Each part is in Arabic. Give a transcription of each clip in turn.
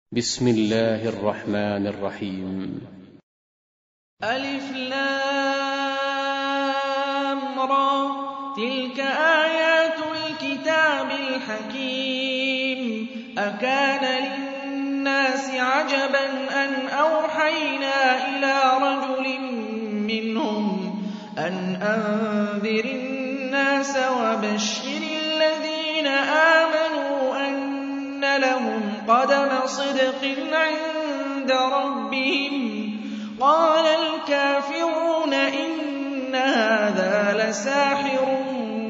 بسم الله الرحمن الرحيم. ألف لام را، تلك آيات الكتاب الحكيم. أكان للناس عجبا أن أوحينا إلى رجل منهم أن أنذر الناس وبشر الذين آمنوا أن لهم قدم صدق عند ربهم. قال الكافرون إن هذا لساحر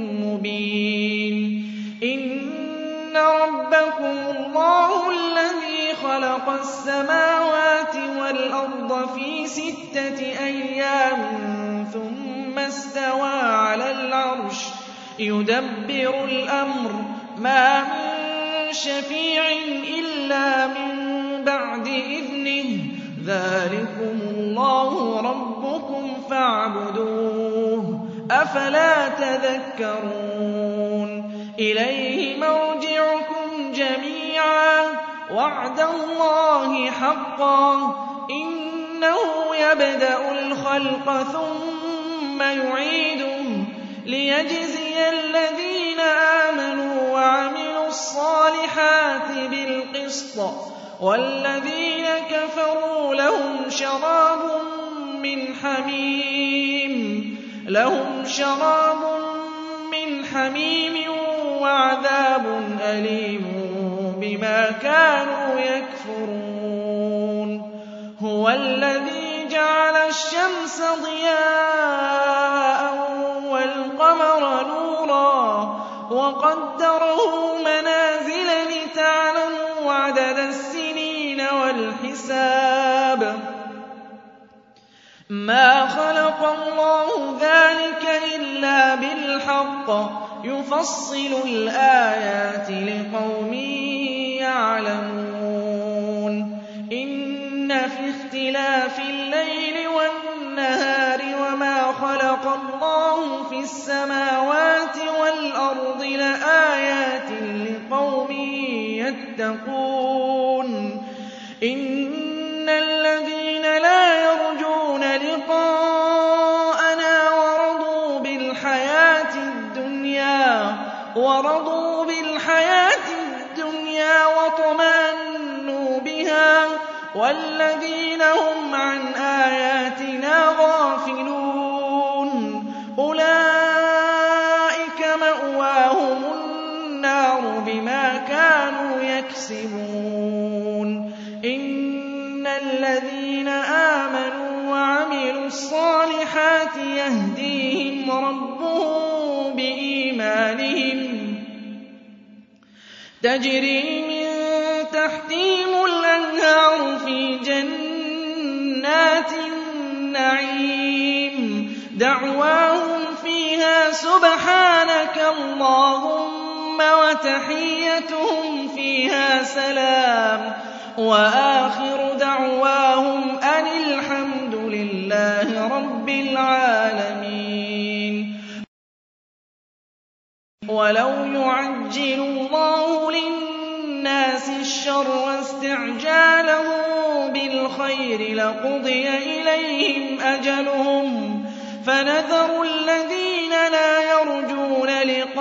مبين. إن ربكم الله الذي خلق السماوات والأرض في 6 أيام ثم استوى على العرش يدبر الأمر ما من شفيع إلا من بعد إذنه ذلكم الله ربكم فاعبدوه أفلا تذكرون. إليه مرجعكم جميعا وعد الله حقا إنه يبدأ الخلق ثم يعيده ليجزي الذين آمنوا وعملوا الصالحات بالقسط والذين كفروا لهم شراب من حميم وعذاب أليم بما كانوا يكفرون. هو الذي جعل الشمس ضياء والقمر نورا وقدره منازل لتعلموا عدد السنين والحساب. ما خلق الله ذلك إلا بالحق يفصل الآيات لقوم يعلمون. إن في اختلاف الليل والنهار وما خلق الله في السماوات والأرض لآيات لقوم يتقون. إن الذين لا يرجون لقاءنا ورضوا بالحياة الدنيا وطمأنوا بها والذين هم عن آياتنا غافلون أولئك مأواهم النار بما كانوا يكسبون. إن الذين آمنوا وعملوا الصالحات يهديهم ربهم بإيمانهم تجري من تحتهم الأنهار في جنات النعيم دعواهم فيها سبحانك اللهم وتحيتهم فيها سلام وآخر دعواهم أن الحمد لله رب العالمين. ولو يعجل الله للناس الشر استعجاله بالخير لقضي إليهم أجلهم فنذر الذين لا يرجون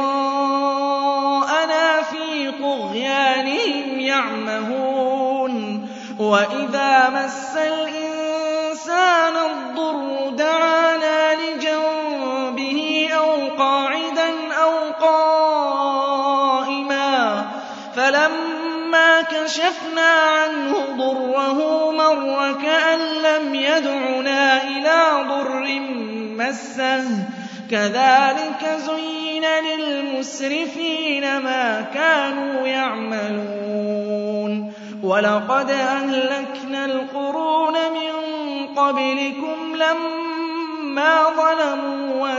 لقاءنا في طغيانهم يعمهون. وإذا مس الإنسان الضر دعانا لجنبه أو قاعدا أو قائما فلما كشفنا عنه ضره مر كأن لم يدعنا إلى ضر مسه كذلك زين للمسرفين ما كانوا يعملون. ولقد أهلكنا القرون من قبلكم لما ظلموا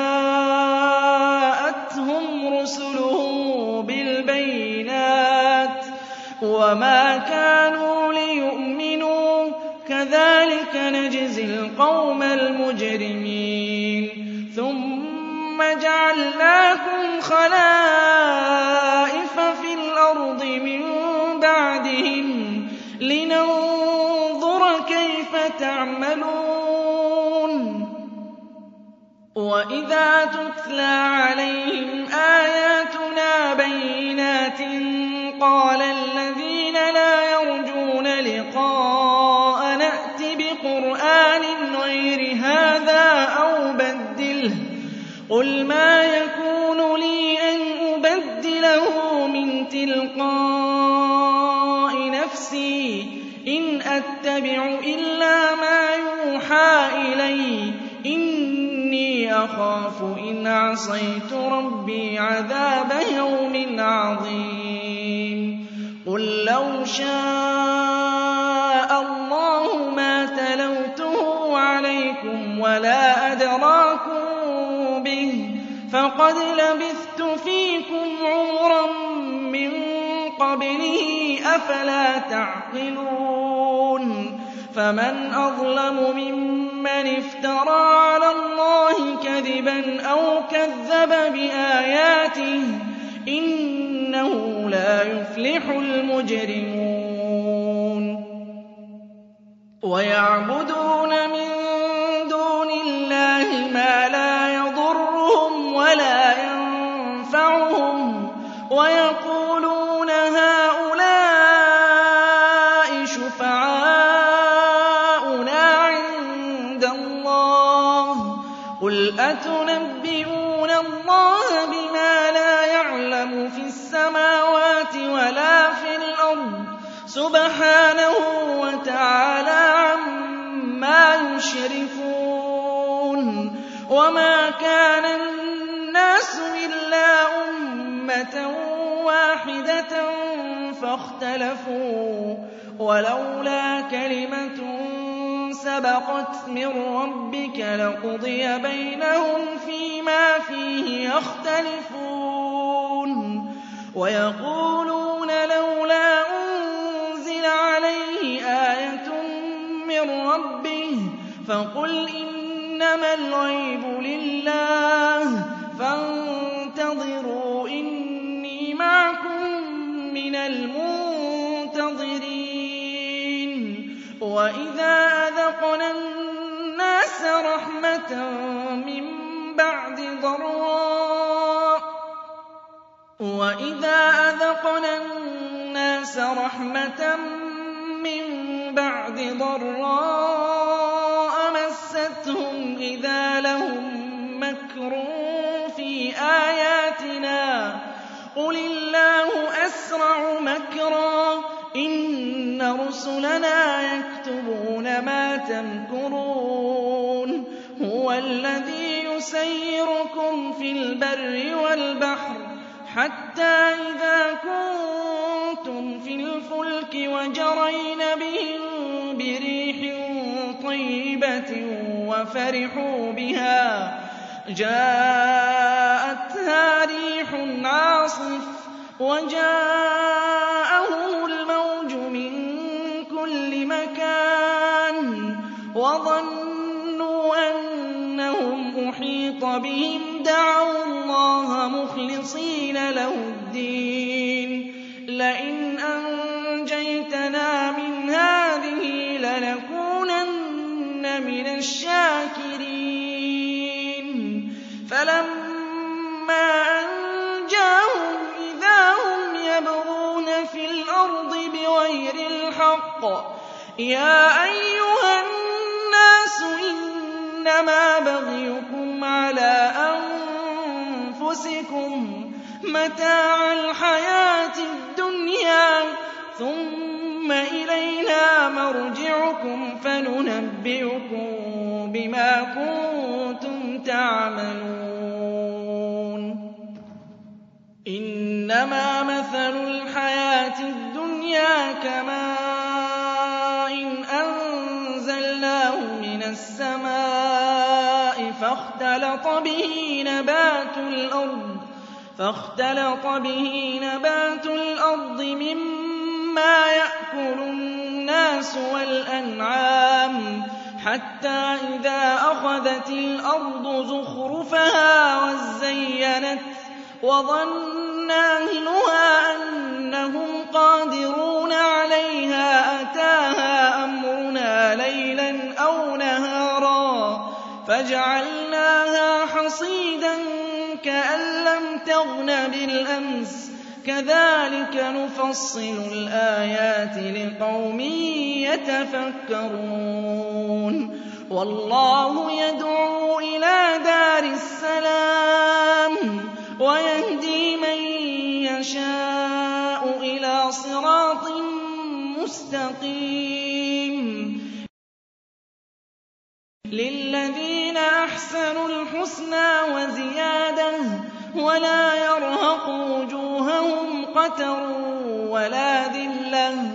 وجاءتهم رسلهم بالبينات وما كانوا ليؤمنوا كذلك نجزي القوم المجرمين. ثم جعلناكم خلائف في الأرض من بعدهم لننظر كيف تعملون. وإذا تتلى عليهم آياتنا بينات قال الذين لا يرجون لقاء نأت بقرآن غير هذا أو بدله قل ما يكون لي أن أبدله من تلقاء نفسي إن أتبع إلا ما يوحى إلي إني أخاف إن عصيت ربي عذاب يوم عظيم. قل لو شاء الله ما تلوته عليكم ولا أدراكم به فقد لبثت فيكم عمرا من قبله أفلا تعقلون. فمن أظلم ممن افترى على الله كذبا أو كذب بآياته إنه لا يفلح المجرمون. ويعبدون من دون الله ما لا يضرهم ولا ينفعهم ويقولون هؤلاء شفعاؤنا عند الله قل أتنبئون الله بما لا يعلم في السماوات ولا في الأرض سبحانه وتعالى عما يشركون. وما كان الناس إلا أمة واحدة فاختلفوا ولولا كلمة سبقت من ربك لقضي بينهم فيما فيه يختلفون. ويقولون لولا أنزل عليه آية من ربه فقل إنما الغيب لله فانتظروا إني معكم من المنتظرين. وإذا أذقنا الناس رحمة من بعد ضراء مستهم إذا لهم مكر في آياتنا قل الله أسرع مكرا إن رسلنا يكتبون ما تمكرون. هو الذي يسيركم في البر والبحر حتى إذا كنتم في الفلك وجرين بهم بريح طيبة وفرحوا بها جاءتها ريح عاصف وجاءهم الموج من كل مكان وظنوا أنهم أحيط بهم دعوا الله مخلصين له الدين لئن أنجيتنا من هذه لنكونن من الشاكرين. فلما أنجاهم إذا هم يبغون في الأرض بغير الحق يا أيها الناس إنما بغيكم على أنفسكم متاع الحياة الدنيا ثم إلينا مرجعكم فننبئكم بما كنتم تعملون. إنما مثل الحياة الدنيا كماء أنزلناه من السماء فاختلط به نبات الأرض مما يأكل الناس والأنعام حتى إذا أخذت الأرض زخرفها وزينت وظن أهلها أنهم قادرون عليها فَجَعَلْنَاهَا حَصِيدًا كَأَن لَّمْ تَغْنَ بِالْأَمْسِ ۚ كَذَٰلِكَ نُفَصِّلُ الْآيَاتِ لِقَوْمٍ يَتَفَكَّرُونَ وَاللَّهُ يَدْعُو إِلَىٰ دَارِ السَّلَامِ وَيَهْدِي مَن يَشَاءُ إِلَىٰ صِرَاطٍ مُّسْتَقِيمٍ لِّلَّذِينَ أَحْسَنُوا الْحُسْنَىٰ وَزِيَادَةٌ وَلَا يَرْهَقُ وُجُوهَهُمْ قَتَرٌ وَلَا ذِلَّةٌ ۚ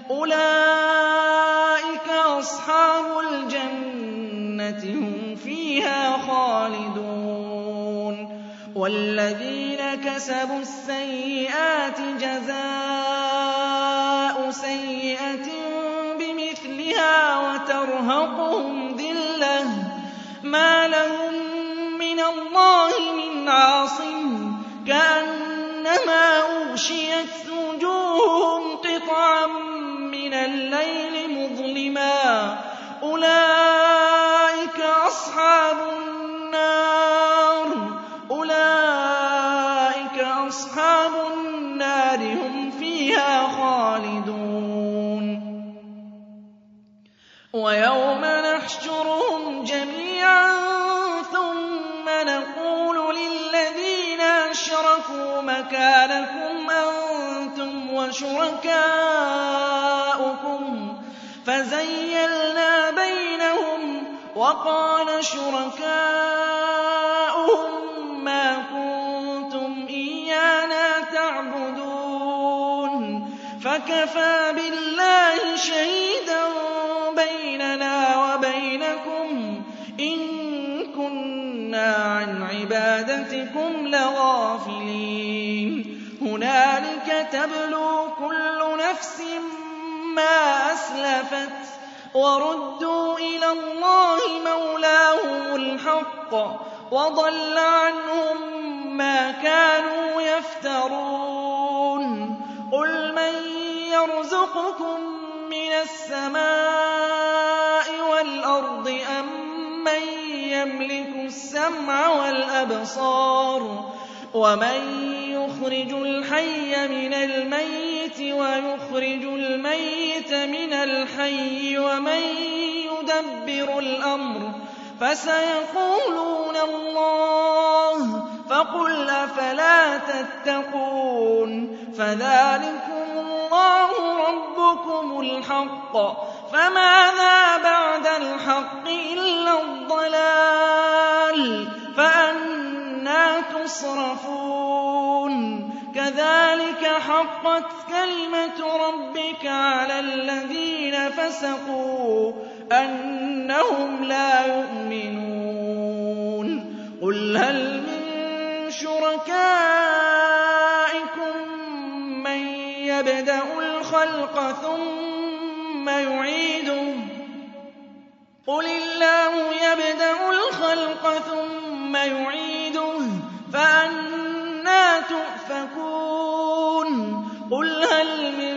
أُولَٰئِكَ أَصْحَابُ الْجَنَّةِ ۖ هُمْ فِيهَا خَالِدُونَ وَالَّذِينَ كَسَبُوا السَّيِّئَاتِ جَزَاءُ سَيِّئَةٍ بِمِثْلِهَا وَتَرْهَقُهُمْ ذِلَّةٌ ۖ مَّا لَهُم مِّنَ اللَّهِ مِنْ عَاصِمٍ ۖ كَأَنَّمَا أُغْشِيَتْ وُجُوهُهُمْ قِطَعًا مِّنَ اللَّيْلِ مُظْلِمًا ۚ أُولَٰئِكَ أَصْحَابُ النَّارِ ۖ هُمْ فِيهَا خَالِدُونَ وَيَوْمَ نَحْشُرُهُمْ جَمِيعًا ثُمَّ نَقُولُ لِلَّذِينَ أَشْرَكُوا مَكَانَكُمْ أَنتُمْ وَشُرَكَاؤُكُمْ فَزَيَّلْنَا بَيْنَهُمْ وَقَالَ شُرَكَاؤُهُم مَّا كُنتُمْ إِيَّانَا تَعْبُدُونَ فَكَفَىٰ بِاللَّهِ شَهِيدًا بَيْنَنَا وَبَيْنَكُمْ إِن كُنَّا عَنْ عِبَادَتِكُمْ لَغَافِلِينَ هُنَالِكَ تَبْلُو كُلُّ نَفْسٍ مَّا أَسْلَفَتْ وَرُدُّوا إِلَى اللَّهِ مَوْلَاهُمُ الْحَقِّ وَضَلَّ عَنْهُم مَّا كَانُوا يَفْتَرُونَ قُلْ مَن يَرْزُقُكُم مِّنَ السَّمَاءِ وَالْأَرْضِ أَمَّن يَمْلِكُ السَّمْعَ وَالْأَبْصَارَ وَمَن يُخْرِجُ الْحَيَّ مِنَ الْمَيِّتِ وَيُخْرِجُ الْمَيِّتَ مِنَ الْحَيِّ وَمَن يُدَبِّرُ الْأَمْرَ فَسَيَقُولُونَ اللَّهُ فَقُلْ أَفَلَا تَتَّقُونَ فَذَٰلِكُمُ اللَّهُ رَبُّكُمُ الْحَقُّ فَمَاذَا بَعْدَ الْحَقِّ إِلَّا الضَّلَالُ فَأَنَّىٰ تُصْرَفُونَ كَذَٰلِكَ حَقَّتْ كَلِمَةُ رَبِّكَ عَلَى الَّذِينَ فَسَقُوا أَنَّهُمْ لَا يُؤْمِنُونَ قُلْ هَلْ مِن شُرَكَائِكُم مَّن يَبْدَأُ الْخَلْقَ ثُمَّ يُعِيدُهُ ۚ قُلِ اللَّهُ يَبْدَأُ الْخَلْقَ ثُمَّ يُعِيدُهُ فَأَنَّىٰ تُؤْفَكُونَ قُلْ هَلْ مِن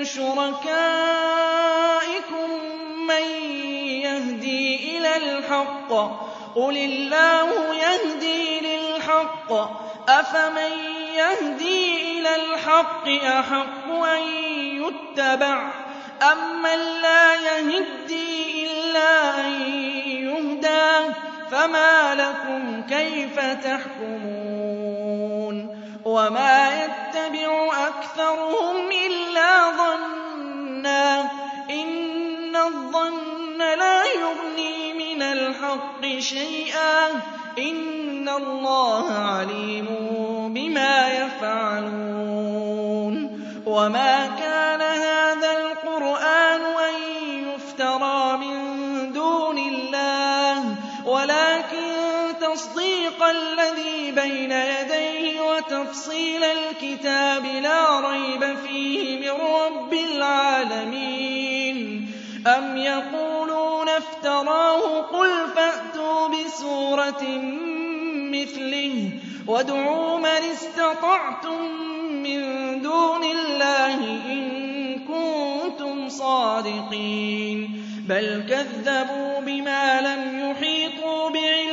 شُرَكَائِكُم مَّن يَهْدِي إِلَى الْحَقِّ قُلِ اللَّهُ يَهْدِي لِلْحَقِّ ۗ أَفَمَن يَهْدِي إِلَى الْحَقِّ أَحَقُّ أَن يُتَّبَعَ أَمَّن لَّا يَهِدِّي إِلَّا أَن يُهْدَىٰ فَمَا لَكُمْ كَيْفَ تَحْكُمُونَ وَمَا يَتَّبِعُ أَكْثَرُهُمْ إِلَّا ظَنًّا ۚ إِنَّ الظَّنَّ لَا يُغْنِي مِنَ الْحَقِّ شَيْئًا ۚ إِنَّ اللَّهَ عَلِيمٌ بِمَا يَفْعَلُونَ وَمَا كَانَ هَٰذَا الْقُرْآنُ أَن يُفْتَرَىٰ مِن دُونِ اللَّهِ وَلَٰكِن تَصْدِيقَ الَّذِي بَيْنَ يَدَيْهِ وَتَفْصِيلَ الْكِتَابِ لَا رَيْبَ فِيهِ مِن رَّبِّ الْعَالَمِينَ أَمْ يَقُولُونَ افْتَرَاهُ ۖ قُلْ فَأْتُوا بِسُورَةٍ مِّثْلِهِ وَادْعُوا مَنِ اسْتَطَعْتُم مِّن دُونِ اللَّهِ إِن كُنتُمْ صَادِقِينَ بَلْ كَذَّبُوا بِمَا لَمْ يُحِيطُوا بِعِلْمِهِ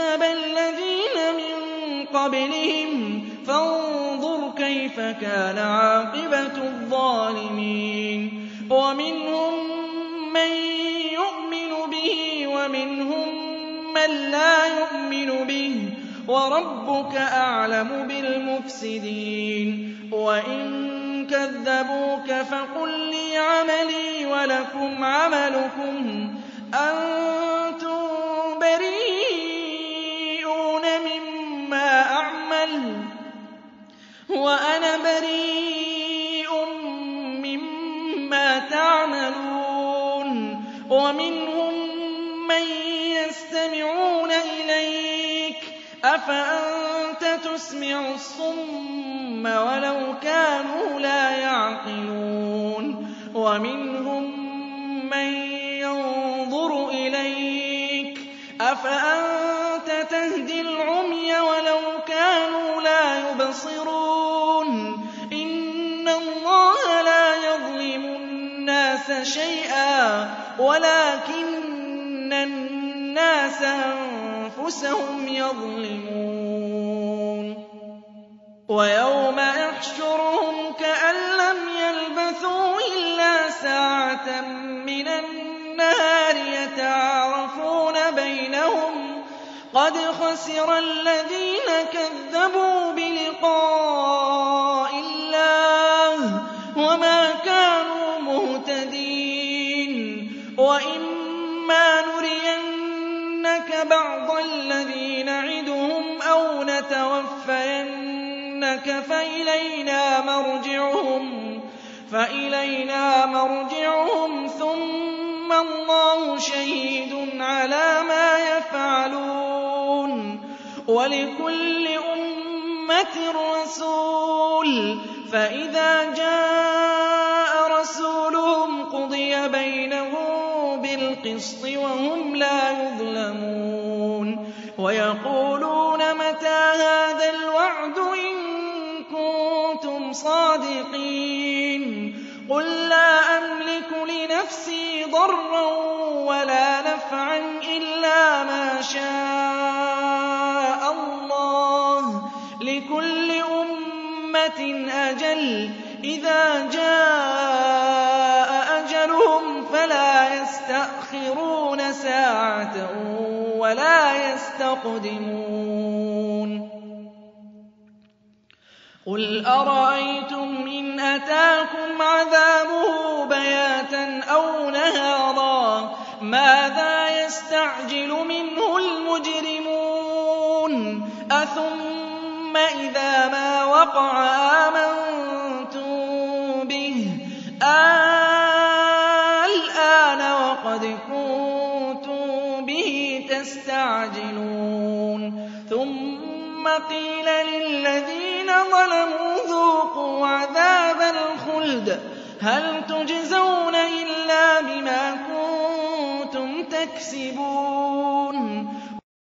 كَذَّبَ الَّذِينَ مِن قَبْلِهِمْ فَانظُرْ كَيْفَ كَانَ عَاقِبَةُ الظَّالِمِينَ وَمِنْهُم مَّن يُؤْمِنُ بِهِ وَمِنْهُم مَّن لَّا يُؤْمِنُ بِهِ ۚ وَرَبُّكَ أَعْلَمُ بِالْمُفْسِدِينَ وَإِن كَذَّبُوكَ فَقُل لِّي عَمَلِي وَلَكُمْ عَمَلُكُمْ أَنتُم بَرِيئُونَ مِمَّا أَعْمَلُ وَأَنَا بَرِيءٌ مِّمَّا تَعْمَلُونَ وَمِنْهُم مَّن يَسْتَمِعُونَ إِلَيْكَ ۚ أَفَأَنتَ تُسْمِعُ الصُّمَّ وَلَوْ كَانُوا لَا يَعْقِلُونَ وَمِنْهُم مَّن يَنظُرُ إِلَيْكَ ۚ أَفَأَنتَ تَهْدِي الْعُمْيَ وَلَوْ كَانُوا لَا يُبْصِرُونَ إِنَّ اللَّهَ لَا يَظْلِمُ النَّاسَ شَيْئًا وَلَٰكِنَّ النَّاسَ أَنفُسَهُمْ يَظْلِمُونَ وَيَوْمَ يَحْشُرُهُمْ كَأَن لَّمْ يَلْبَثُوا إِلَّا سَاعَةً مِّنَ النَّهَارِ يَتَعَارَفُونَ بَيْنَهُمْ قَدْ خَسِرَ الَّذِينَ كَذَّبُوا بِلِقَاءِ اللَّهِ وَمَا كَانُوا مُهْتَدِينَ وَإِمَّا نُرِيَنَّكَ بَعْضَ الَّذِي نَعِدُهُمْ أَوْ نَتَوَفَّيَنَّكَ فَإِلَيْنَا مَرْجِعُهُمْ ثُمَّ اللَّهُ شَهِيدٌ عَلَىٰ مَا يَفْعَلُونَ وَلِكُلِّ أُمَّةٍ رَّسُولٌ فَإِذَا جَاءَ رَسُولُهُمْ قُضِيَ بَيْنَهُم بِالْقِسْطِ وَهُمْ لَا يُظْلَمُونَ وَيَقُولُونَ مَتَىٰ هَٰذَا الْوَعْدُ إِن كُنتُمْ صَادِقِينَ قُل لَّا أَمْلِكُ لِنَفْسِي ضَرًّا وَلَا نَفْعًا إِلَّا مَا شَاءَ اللَّهُ ۗ لِكُلِّ أُمَّةٍ أَجَلٌ ۚ إِذَا جَاءَ أَجَلُهُمْ فَلَا يَسْتَأْخِرُونَ سَاعَةً وَلَا يَسْتَقْدِمُونَ قُلْ أَرَأَيْتُمْ إِنْ أَتَاكُمْ عَذَابُهُ بَيَاتًا أَوْ نَهَارًا مَاذَا يَسْتَعْجِلُ مِنْهُ الْمُجْرِمُونَ أَثُمَّ إِذَا مَا وَقَعَ آمَنتُم بِهِ الْآنَ وَقَدْ كُنتُم بِهِ تَسْتَعْجِلُونَ ثُمَّ قِيلَ لِلَّذِينَ ظَلَمُوا ذُوقُوا عَذَابَ الْخُلْدِ هَلْ تُجْزَوْنَ إِلَّا بِمَا كُنتُمْ تَكْسِبُونَ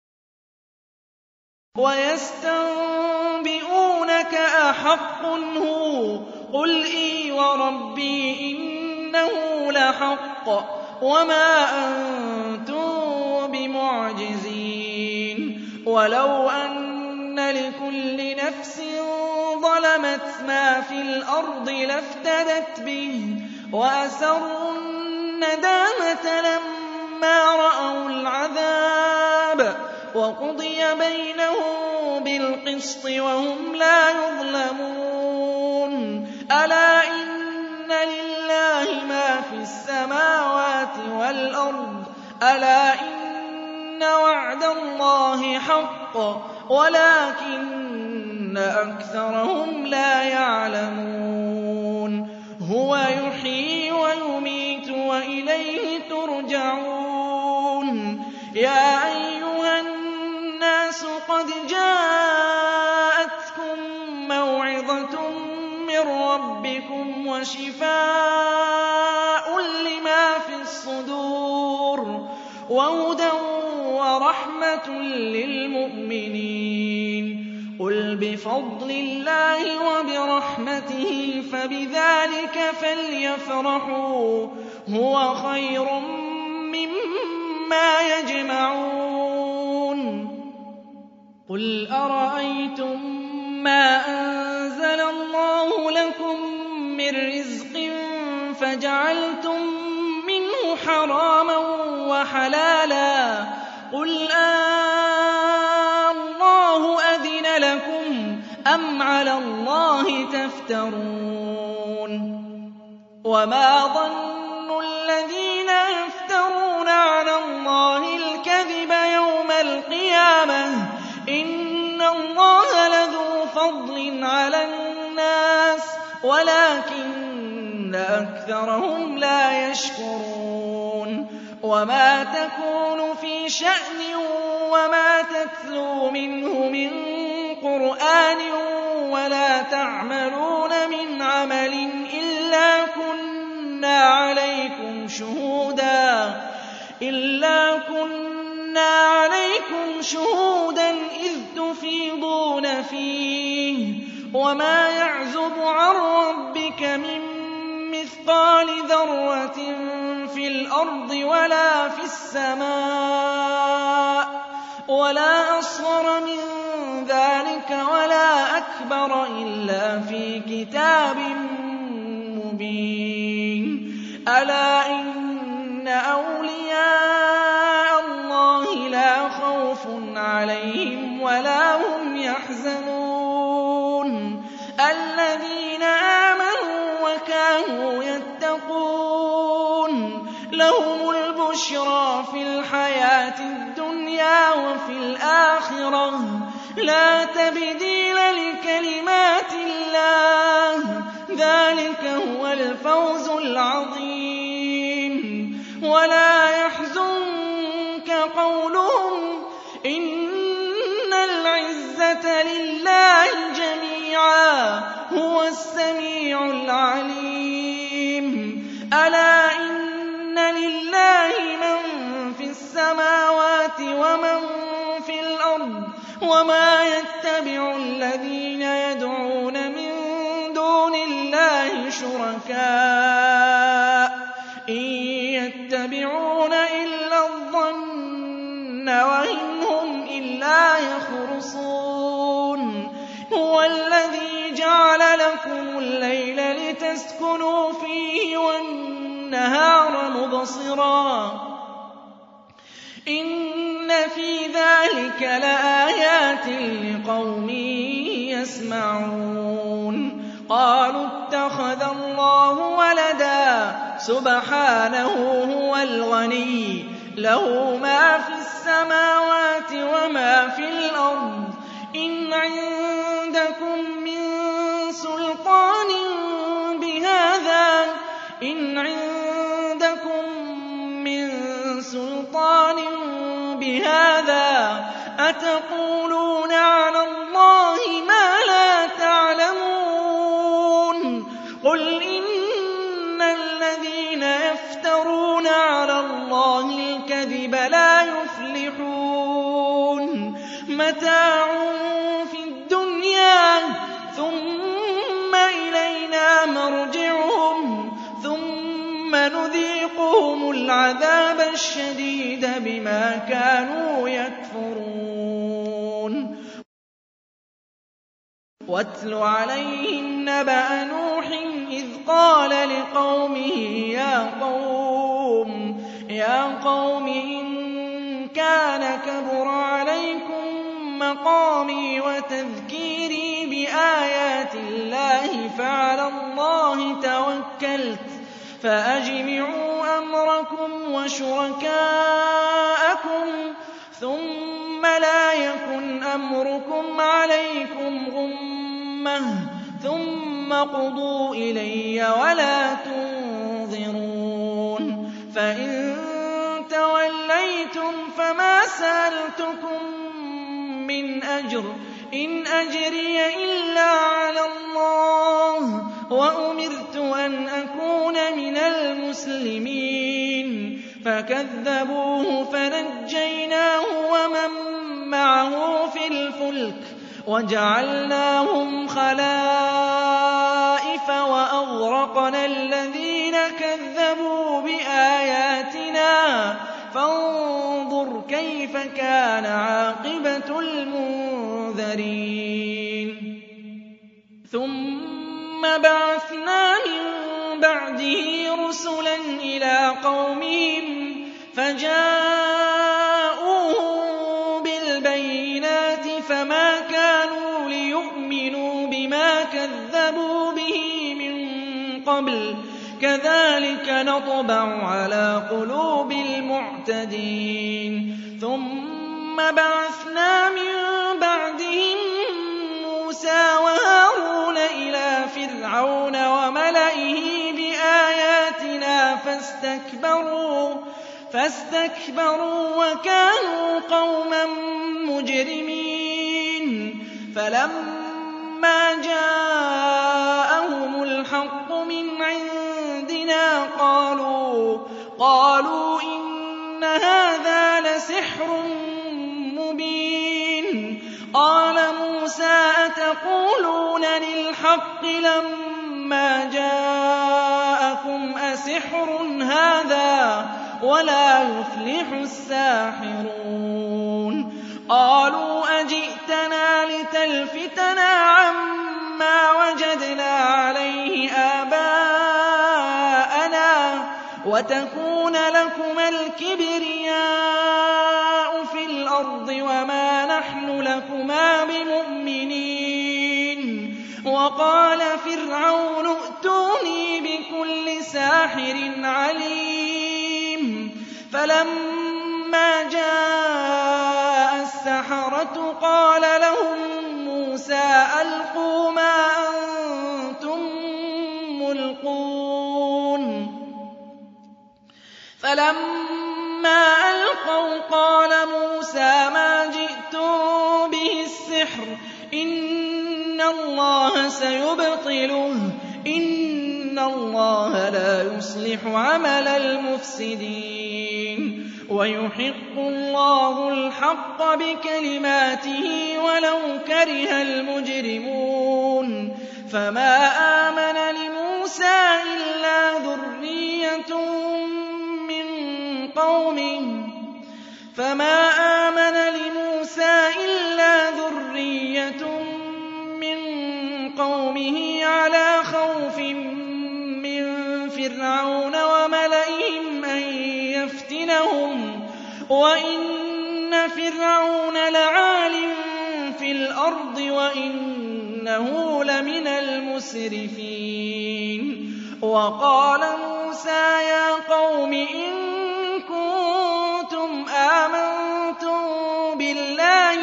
وَيَسْتَنبِئُونَكَ أَحَقٌّ هُوَ ۖ قُلْ إِي وَرَبِّي إِنَّهُ لَحَقٌّ وَمَا أَنتُم بِمُعْجِزِينَ وَلَوْ أَنَّ لِكُلِّ نَفْسٍ ظَلَمَتْ مَا فِي الْأَرْضِ لَافْتَدَتْ بِهِ وَأَسَرُّوا النَّدَامَةَ لَمَّا رَأَوُا الْعَذَابَ وَقُضِيَ بَيْنَهُم بِالْقِسْطِ وَهُمْ لَا يُظْلَمُونَ أَلَا إِنَّ لِلَّهِ مَا فِي السَّمَاوَاتِ وَالْأَرْضِ أَلَا إِنَّ وَعْدَ اللَّهِ حَقٌّ وَلَٰكِنَّ أَكْثَرَهُمْ لَا يَعْلَمُونَ هُوَ يُحْيِي وَيُمِيتُ وَإِلَيْهِ تُرْجَعُونَ يَا أَيُّهَا النَّاسُ قَدْ جَاءَتْكُم مَّوْعِظَةٌ مِّن رَّبِّكُمْ وَشِفَاءٌ لِّمَا فِي الصُّدُورِ وَهُدًى وَرَحْمَةٌ لِّلْمُؤْمِنِينَ قُلْ بِفَضْلِ اللَّهِ وَبِرَحْمَتِهِ فَبِذَٰلِكَ فَلْيَفْرَحُوا هُوَ خَيْرٌ مِّمَّا يَجْمَعُونَ قُلْ أَرَأَيْتُم مَّا أَنزَلَ اللَّهُ لَكُم مِّن رِّزْقٍ فَجَعَلْتُم مِّنْهُ حَرَامًا وَحَلَالًا ۖ قُلْ اللَّهُ أَذِنَ لَكُمْ أَمْ عَلَى اللَّهِ تَفْتَرُونَ وَمَا ظَنُّ الَّذِينَ يَفْتَرُونَ عَلَى اللَّهِ الْكَذِبَ يَوْمَ الْقِيَامَةِ ۗ إِنَّ اللَّهَ لَذُو فَضْلٍ عَلَى النَّاسِ وَلَٰكِنَّ أَكْثَرَهُمْ لَا يَشْكُرُونَ وَمَا تَكُونُ فِي شَأْنٍ وَمَا تَتْلُو مِنْهُ مِن قُرْآنٍ وَلَا تَعْمَلُونَ مِنْ عَمَلٍ إِلَّا كُنَّا عَلَيْكُمْ شُهُودًا إِذْ تُفِيضُونَ فِيهِ ۚ وَمَا يَعْزُبُ عَن رَّبِّكَ مِن مِّثْقَالِ ذَرَّةٍ فِي الْأَرْضِ وَلَا فِي السَّمَاءِ وَلَا أَصْغَرَ مِن ذَٰلِكَ وَلَا أَكْبَرَ إِلَّا فِي كِتَابٍ مُّبِينٍ أَلَا إِنَّ أَوْلِيَاءَ اللَّهِ لَا خَوْفٌ عَلَيْهِمْ وَلَا هُمْ يَحْزَنُونَ الَّذِينَ آمَنُوا وَكَانُوا يَتَّقُونَ لَهُمُ الْبُشْرَىٰ فِي الْحَيَاةِ الدُّنْيَا وَفِي الْآخِرَةِ ۖ لَا تَبْدِيلَ لِكَلِمَاتِ اللَّهِ ۚ ذَٰلِكَ هُوَ الْفَوْزُ الْعَظِيمُ وَلَا يَحْزُنكَ قَوْلُهُمْ ۘ إِنَّ الْعِزَّةَ لِلَّهِ جَمِيعًا ۚ هُوَ السَّمِيعُ الْعَلِيمُ أَلَا إِنَّ لِلَّهِ مَن فِي السَّمَاوَاتِ وَمَن فِي الْأَرْضِ ۗ وَمَا يَتَّبِعُ الَّذِينَ يَدْعُونَ مِن دُونِ اللَّهِ شُرَكَاءَ ۚ إِن يَتَّبِعُونَ إِلَّا الظَّنَّ وَإِنْ هُمْ إِلَّا يَخْرُصُونَ هُوَ الَّذِي جَعَلَ لَكُمُ اللَّيْلَ لِتَسْكُنُوا فِيهِ وَالنَّهَارَ مُبْصِرًا ۚ إِنَّ فِي ذَٰلِكَ لَآيَاتٍ لِّقَوْمٍ يَسْمَعُونَ قَالُوا اتَّخَذَ اللَّهُ وَلَدًا سُبْحَانَهُ هُوَ الْغَنِيُّ لَهُ مَا فِي السَّمَاوَاتِ وَمَا فِي الْأَرْضِ ۚ إِنْ عِندَكُم مِّن سُلْطَانٍ بِهَٰذَا أَتَقُولُونَ عَلَى اللَّهِ مَا لَا تَعْلَمُونَ قُلْ إِنَّ الَّذِينَ يَفْتَرُونَ عَلَى اللَّهِ الْكَذِبَ لَا يُفْلِحُونَ مَتَاعٌ فِي الدُّنْيَا ثُمَّ إِلَيْنَا مَرْجِعُهُمْ ثُمَّ نُذِيقُهُمُ الْعَذَابَ الشَّدِيدَ بِمَا كَانُوا يَكْفُرُونَ وَاتْلُ عَلَيْهِمْ نَبَأَ نُوحٍ إِذْ قَالَ لِقَوْمِهِ يَا قَوْمِ إِن كَانَ كَبُرَ عَلَيْكُم مَّقَامِي وَتَذْكِيرِي بِآيَاتِ اللَّهِ فَعَلَى اللَّهِ تَوَكَّلْتُ فَأَجْمِعُوا أَمْرَكُمْ وَشُرَكَاءَكُمْ ثُمَّ لَا يَكُنْ أَمْرُكُمْ عَلَيْكُمْ غُمَّةً ثُمَّ اقْضُوا إِلَيَّ وَلَا تُنظِرُونِ فَإِن تَوَلَّيْتُمْ فَمَا سَأَلْتُكُم مِّنْ أَجْرٍ ۖ إِنْ أَجْرِيَ إِلَّا عَلَى اللَّهِ ۖ وَأُمِرْتُ أَنْ أَكُونَ مِنَ الْمُسْلِمِينَ فَكَذَّبُوهُ فَنَجَّيْنَاهُ وَمَن مَّعَهُ فِي الْفُلْكِ وَجَعَلْنَاهُمْ خَلَائِفَ وَأَغْرَقْنَا الَّذِينَ كَذَّبُوا بِآيَاتِنَا فَانظُرْ كَيْفَ كَانَ عَاقِبَةُ الْمُنذَرِينَ بَعَثْنَا مِن بَعْدِهِ رُسُلًا إِلَىٰ قَوْمِهِمْ فَجَاءُوهُم بِالْبَيِّنَاتِ فَمَا كَانُوا لِيُؤْمِنُوا بِمَا كَذَّبُوا بِهِ مِن قَبْلُ ۚ كَذَٰلِكَ نَطْبَعُ عَلَىٰ قُلُوبِ الْمُعْتَدِينَ ثُمَّ بَعَثْنَا مِن بَعْدِهِم مُّوسَىٰ وَهَارُونَ إِلَىٰ فِرْعَوْنَ وَمَلَئِهِ بِآيَاتِنَا فَاسْتَكْبَرُوا وَكَانُوا قَوْمًا مُّجْرِمِينَ فَلَمَّا جَاءَهُمُ الْحَقُّ مِنْ عِندِنَا قَالُوا إِنَّ هَٰذَا لَسِحْرٌ مُّبِينٌ قَالَ مُوسَىٰ أَتَقُولُونَ لِلْحَقِّ لَمَّا جَاءَكُمْ أَسِحْرٌ هَٰذَا وَلَا يُفْلِحُ السَّاحِرُونَ قَالُوا أَجِئْتَنَا لِتَلْفِتَنَا عَمَّا وَجَدْنَا عَلَيْهِ آبَاءَنَا وَتَكُونَ لَكُمَا الْكِبْرِيَاءُ فِي الْأَرْضِ وَمَا نَحْنُ لَكُمَا بِمُؤْمِنِينَ وَقَالَ فِرْعَوْنُ ائْتُونِي بِكُلِّ سَاحِرٍ عَلِيمٍ فَلَمَّا جَاءَ السَّحَرَةُ قَالَ لَهُم مُّوسَىٰ أَلْقُوا مَا أَنتُم مُّلْقُونَ فَلَمَّا أَلْقَوْا قَالَ مُوسَىٰ مَا جِئْتُم بِهِ السِّحْرُ إِنَّ اللَّهَ سَيُبْطِلُهُ إِنَّ اللَّهَ لَا يُصْلِحُ عَمَلَ الْمُفْسِدِينَ وَيُحِقُّ اللَّهُ الْحَقَّ بِكَلِمَاتِهِ وَلَوْ كَرِهَ الْمُجْرِمُونَ فَمَا آمَنَ لِمُوسَىٰ إِلَّا ذُرِّيَّةٌ مِّن قَوْمِهِ عَلَىٰ خَوْفٍ مِّن فِرْعَوْنَ وَمَلَئِهِمْ أَن يَفْتِنَهُمْ وَإِنَّ فِرْعَوْنَ لَعَالٍ فِي الْأَرْضِ وَإِنَّهُ لَمِنَ الْمُسْرِفِينَ وَقَالَ مُوسَىٰ يَا قَوْمِ إِن كُنتُمْ آمَنتُم بِاللَّهِ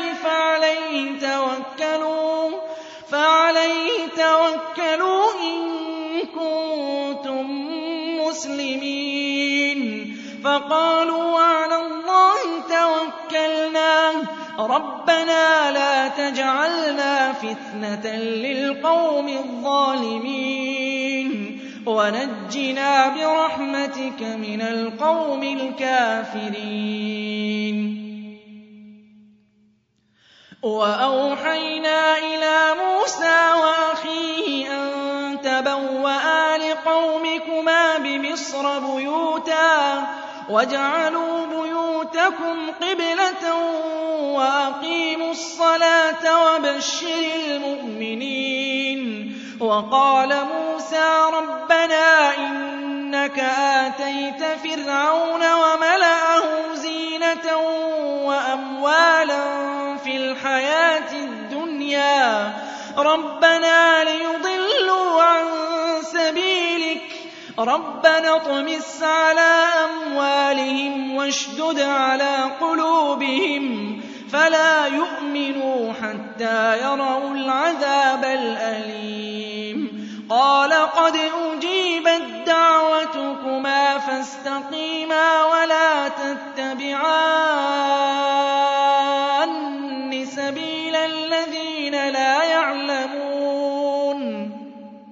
فَعَلَيْهِ تَوَكَّلُوا إِن كُنتُم مُّسْلِمِينَ فَقَالُوا عَلَى اللَّهِ تَوَكَّلْنَا رَبَّنَا لَا تَجْعَلْنَا فِتْنَةً لِّلْقَوْمِ الظَّالِمِينَ وَنَجِّنَا بِرَحْمَتِكَ مِنَ الْقَوْمِ الْكَافِرِينَ وَأَوْحَيْنَا إِلَىٰ مُوسَىٰ وَأَخِيهِ أَن تَبَوَّآ لِقَوْمِكُمَا بِمِصْرَ بُيُوتًا وَاجْعَلُوا بُيُوتَكُمْ قِبْلَةً وَأَقِيمُوا الصَّلَاةَ وَبَشِّرِ الْمُؤْمِنِينَ وَقَالَ مُوسَىٰ رَبَّنَا إِنَّكَ آتَيْتَ فِرْعَوْنَ وَمَلَأَهُ زِينَةً وَأَمْوَالًا فِي الْحَيَاةِ الدُّنْيَا رَبَّنَا لِيُضِلُّوا عَن سَبِيلِكَ رَبَّنَا اطْمِسْ عَلَىٰ أَمْوَالِهِمْ وَاشْدُدْ عَلَىٰ قُلُوبِهِمْ فَلَا يُؤْمِنُوا حَتَّىٰ يَرَوُا الْعَذَابَ الْأَلِيمَ قَالَ قَدْ أُجِيبَتْ دَعْوَتُكُمَا فَاسْتَقِيمَا وَلَا تَتَّبِعَانِّ سَبِيلَ الَّذِينَ لَا يَعْلَمُونَ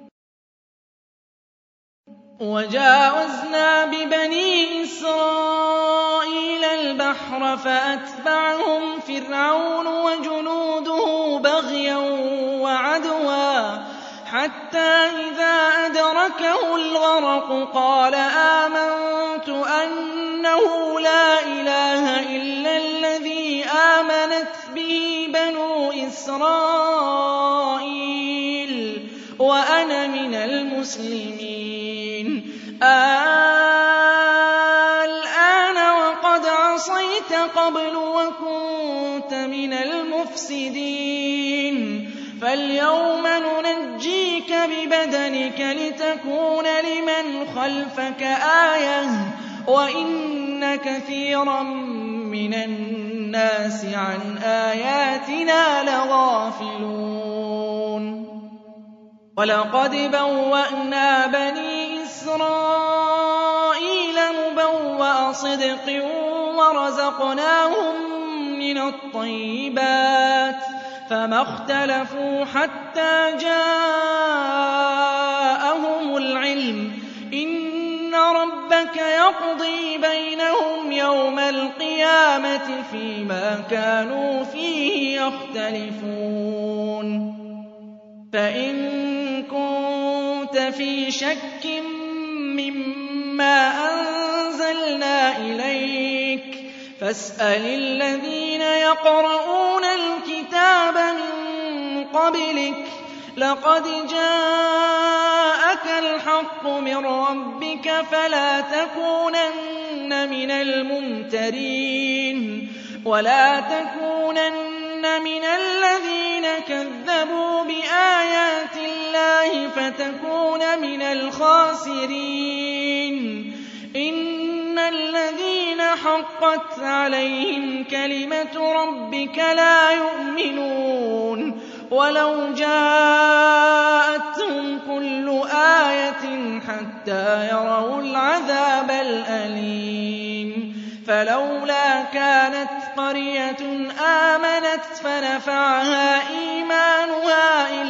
وَجَاوَزْنَا بِبَنِي إِسْرَائِيلَ الْبَحْرَ فَأَتْبَعَهُمْ فِرْعَوْنُ وَجُنُودُهُ بَغْيًا وَعَدْوًا حَتَّىٰ إِذَا أَدْرَكَهُ الْغَرَقُ قَالَ آمَنتُ أَنَّهُ لَا إِلَٰهَ إِلَّا الَّذِي آمَنَتْ بِهِ بَنُو إِسْرَائِيلَ وأنا من المسلمين. الآن وقد عصيت قبل وكنت من المفسدين فاليوم ننجيك ببدنك لتكون لمن خلفك آية وإن كثيرا من الناس عن آياتنا لغافلون. ولقد بوأنا بني إسرائيل مبوأ صدق ورزقناهم من الطيبات فما اختلفوا حتى جاءهم العلم إن ربك يقضي بينهم يوم القيامة فيما كانوا فيه يختلفون. فإن كنت في شك مما أنزلنا إليك فاسأل الذين يقرؤون الكتاب من قبلك لقد جاءك الحق من ربك فلا تكونن من الممترين ولا تكونن من الذين كذبوا بآيات الله فتكون من الخاسرين. إن الذين حقت عليهم كلمة ربك لا يؤمنون ولو جاءتهم كل آية حتى يروا العذاب الأليم. فلولا كانت قرية آمنت فنفعها إيمانها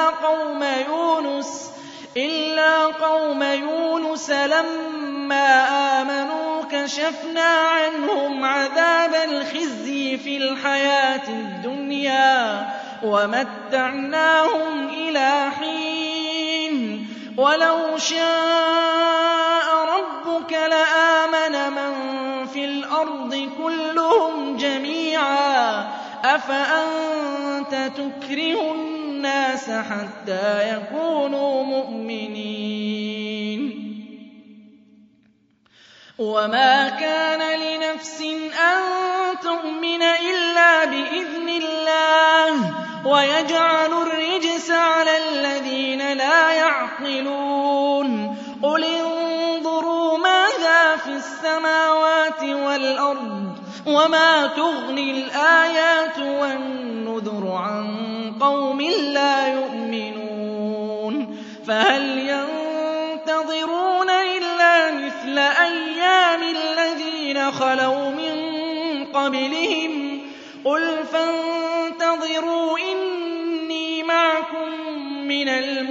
إلا قوم يونس لما آمنوا كشفنا عنهم عذاب الخزي في الحياة الدنيا ومتعناهم إلى حين. ولو شاء ربك لآمن من في الأرض كلهم جميعا أفأنت تكره الناس حتى يكونوا مؤمنين. وما كان لنفس أن تؤمن إلا بإذن الله ويجعل الرجس على الذين لا يعقلون. قل انظروا ماذا في السماوات والأرض وما تغني الآيات والنذر عن قوم لا يؤمنون. فهل ينتظرون إلا مثل أيام الذين خلوا من قبلهم قل فانتظروا إني معكم من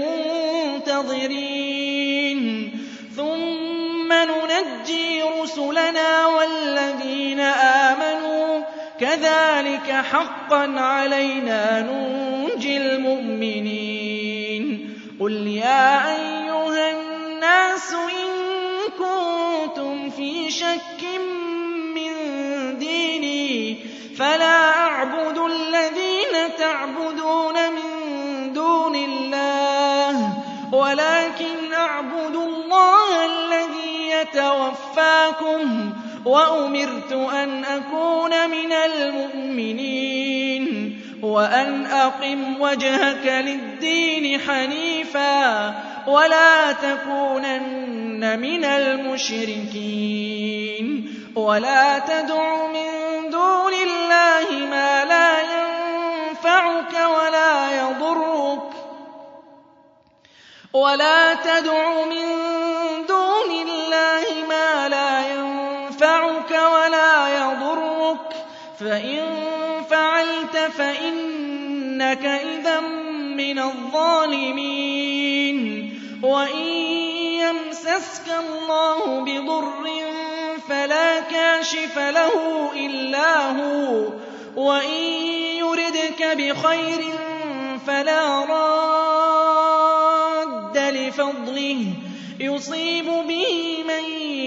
المنتظرين ثم ننجي رسلنا والذين آمنوا كذلك حقا علينا ننجي المؤمنين. قل يا أيها الناس إن كنتم في شك من ديني فلا أعبد الذين تعبدون من دون الله ولكن أعبد الله الذي يتوفاكم وأمرت أن أكون من المؤمنين وأن أقم وجهك للدين حنيفا ولا تكونن من المشركين. ولا تدع من دون الله ما لا ينفعك ولا يضرك فإن فعلت فإنك إذا من الظالمين. وإن يمسسك الله بضر فلا كاشف له إلا هو وإن يردك بخير فلا راد لفضله يصيب به من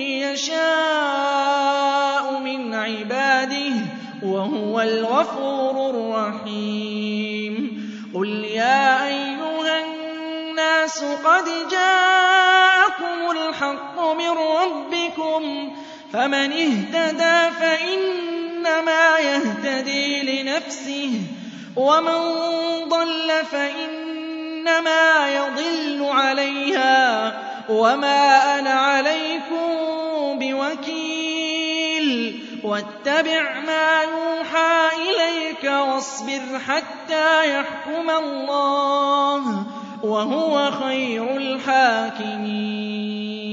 يشاء من عباده وهو الغفور الرحيم. قل يا أيها الناس النَّاسُ قَدْ جَاءَكُمُ الْحَقُّ مِن رَّبِّكُمْ فَمَنِ اهْتَدَىٰ فَإِنَّمَا يَهْتَدِي لِنَفْسِهِ وَمَن ضَلَّ فَإِنَّمَا يَضِلُّ عَلَيْهَا وَمَا أَنَا عَلَيْكُم بِوَكِيلٍ وَاتَّبِعْ مَا يُوحَىٰ إِلَيْكَ وَاصْبِرْ حَتَّىٰ يَحْكُمَ اللَّهُ ۚ وَهُوَ خَيْرُ الْحَاكِمِينَ